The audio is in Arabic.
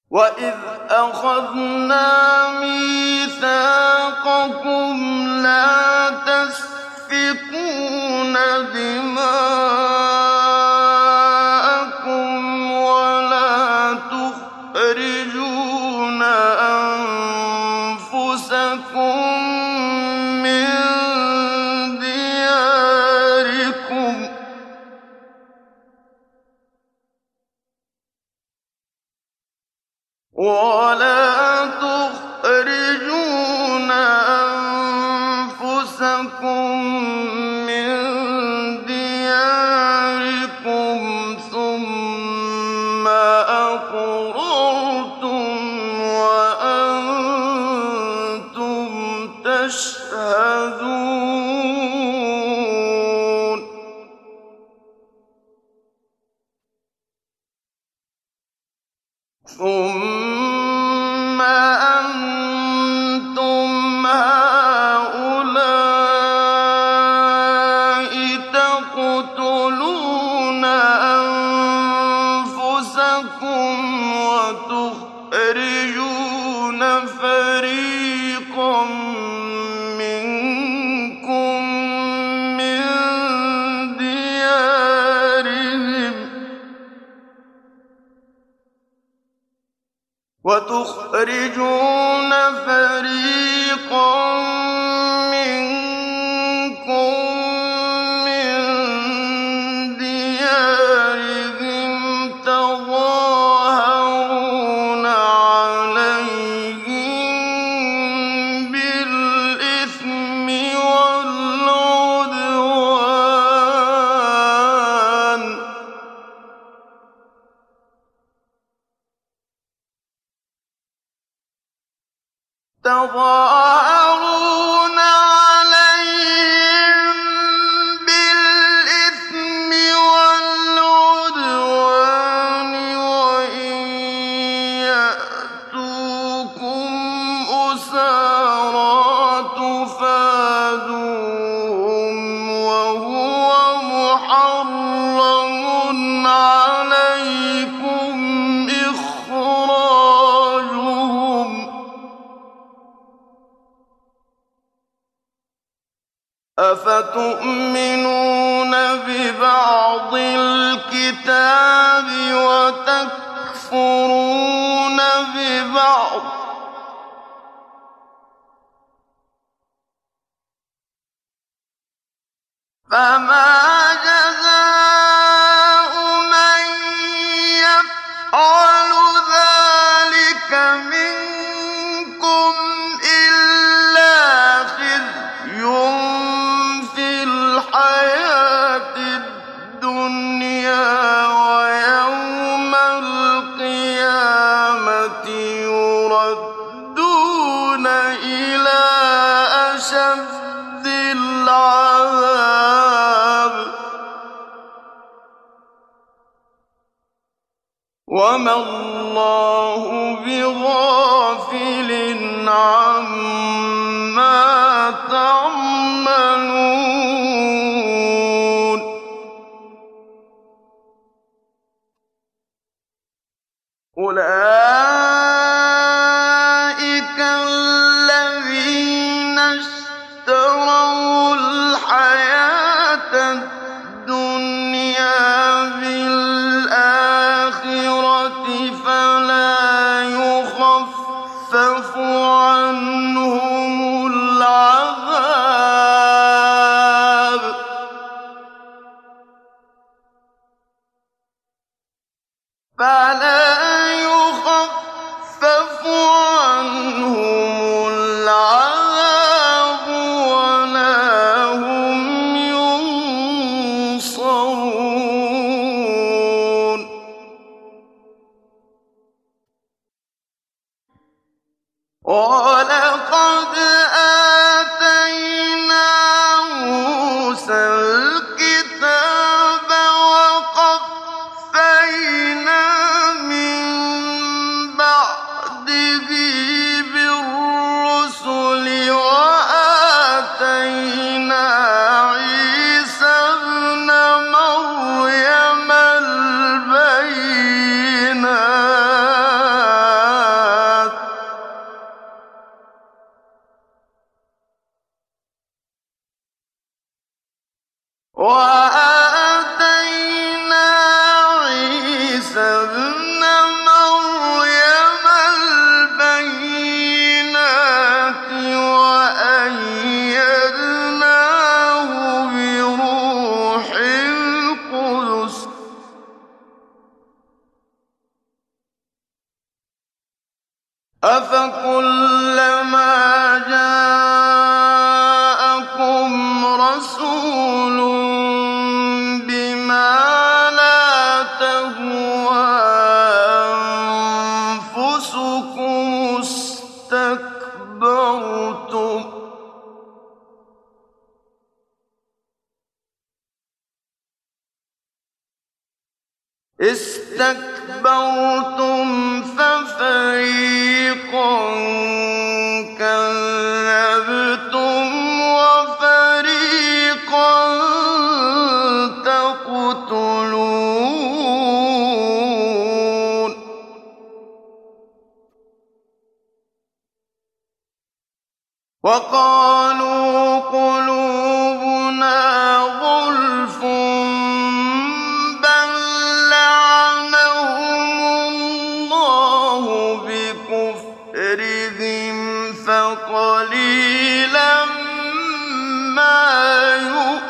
وَإِذْ أَخَذْنَا مِيثَاقَكُمْ لَا تَسْفِكُونَ دِمَاءَكُمْ وَلَا تُخْرِجُونَ أَنفُسَكُم مِّن دِيَارِكُمْ ثُمَّ أَقْرَرْتُمْ وَأَنتُمْ تَشْهَدُونَ ثُمَّ أَنتُمْ هَٰؤُلَاءِ تَقْتُلُونَ أَنفُسَكُمْ وَتُخْرِجُونَ فَرِيقًا مِّنكُم مِّن دِيَارِهِمْ تَظَاهَرُونَ عَلَيْهِم بِالْإِثْمِ وَالْعُدْوَانِ وَإِن يَأْتُوكُمْ أُسَارَىٰ تُفَادُوهُمْ وَهُوَ مُحَرَّمٌ عَلَيْكُمْ إِخْرَاجُهُمْ ۚ أَفَتُؤْمِنُونَ بِبَعْضِ الْكِتَابِ وَتَكْفُرُونَ بِبَعْضٍ ۚ فَمَا جَزَاءُ مَن يَفْعَلُ ذَٰلِكَ مِنكُمْ إِلَّا خِزْيٌ فِي الْحَيَاةِ الدُّنْيَا ۖ وَيَوْمَ الْقِيَامَةِ يُرَدُّونَ إِلَىٰ أَشَدِّ الْعَذَابِ ۗ وَمَا اللَّهُ بِغَافِلٍ عَمَّا تَعْمَلُونَ أُولَٰئِكَ الَّذِينَ اشْتَرَوُا الْحَيَاةَ الدُّنْيَا بِالْآخِرَةِ ۖ فَلَا يُخَفَّفُ عَنْهُمُ الْعَذَابُ وَلَا هُمْ يُنصَرُونَ وَلَقَدْ آتَيْنَا مُوسَى الْكِتَابَ وَقَفَّيْنَا مِن بَعْدِهِ بِالرُّسُلِ وَآتَيْنَا عِيسَى ابْنَ مَرْيَمَ الْبَيِّنَاتِ أَفَكُلَّمَا جَاءَكُمْ رَسُولٌ بِمَا لَا تَهْوَىٰ أَنفُسُكُمُ اسْتَكْبَرْتُمْ فَفَرِيقًا كَذَّبْتُمْ وَفَرِيقًا تَقْتُلُونَ وَقَالُوا قُلُوبُنَا غُلْفٌ بَل لَّعَنَهُمُ اللَّهُ بِكُفْرِهِمْ فَقَلِيلًا مَّا يُؤْمِنُونَ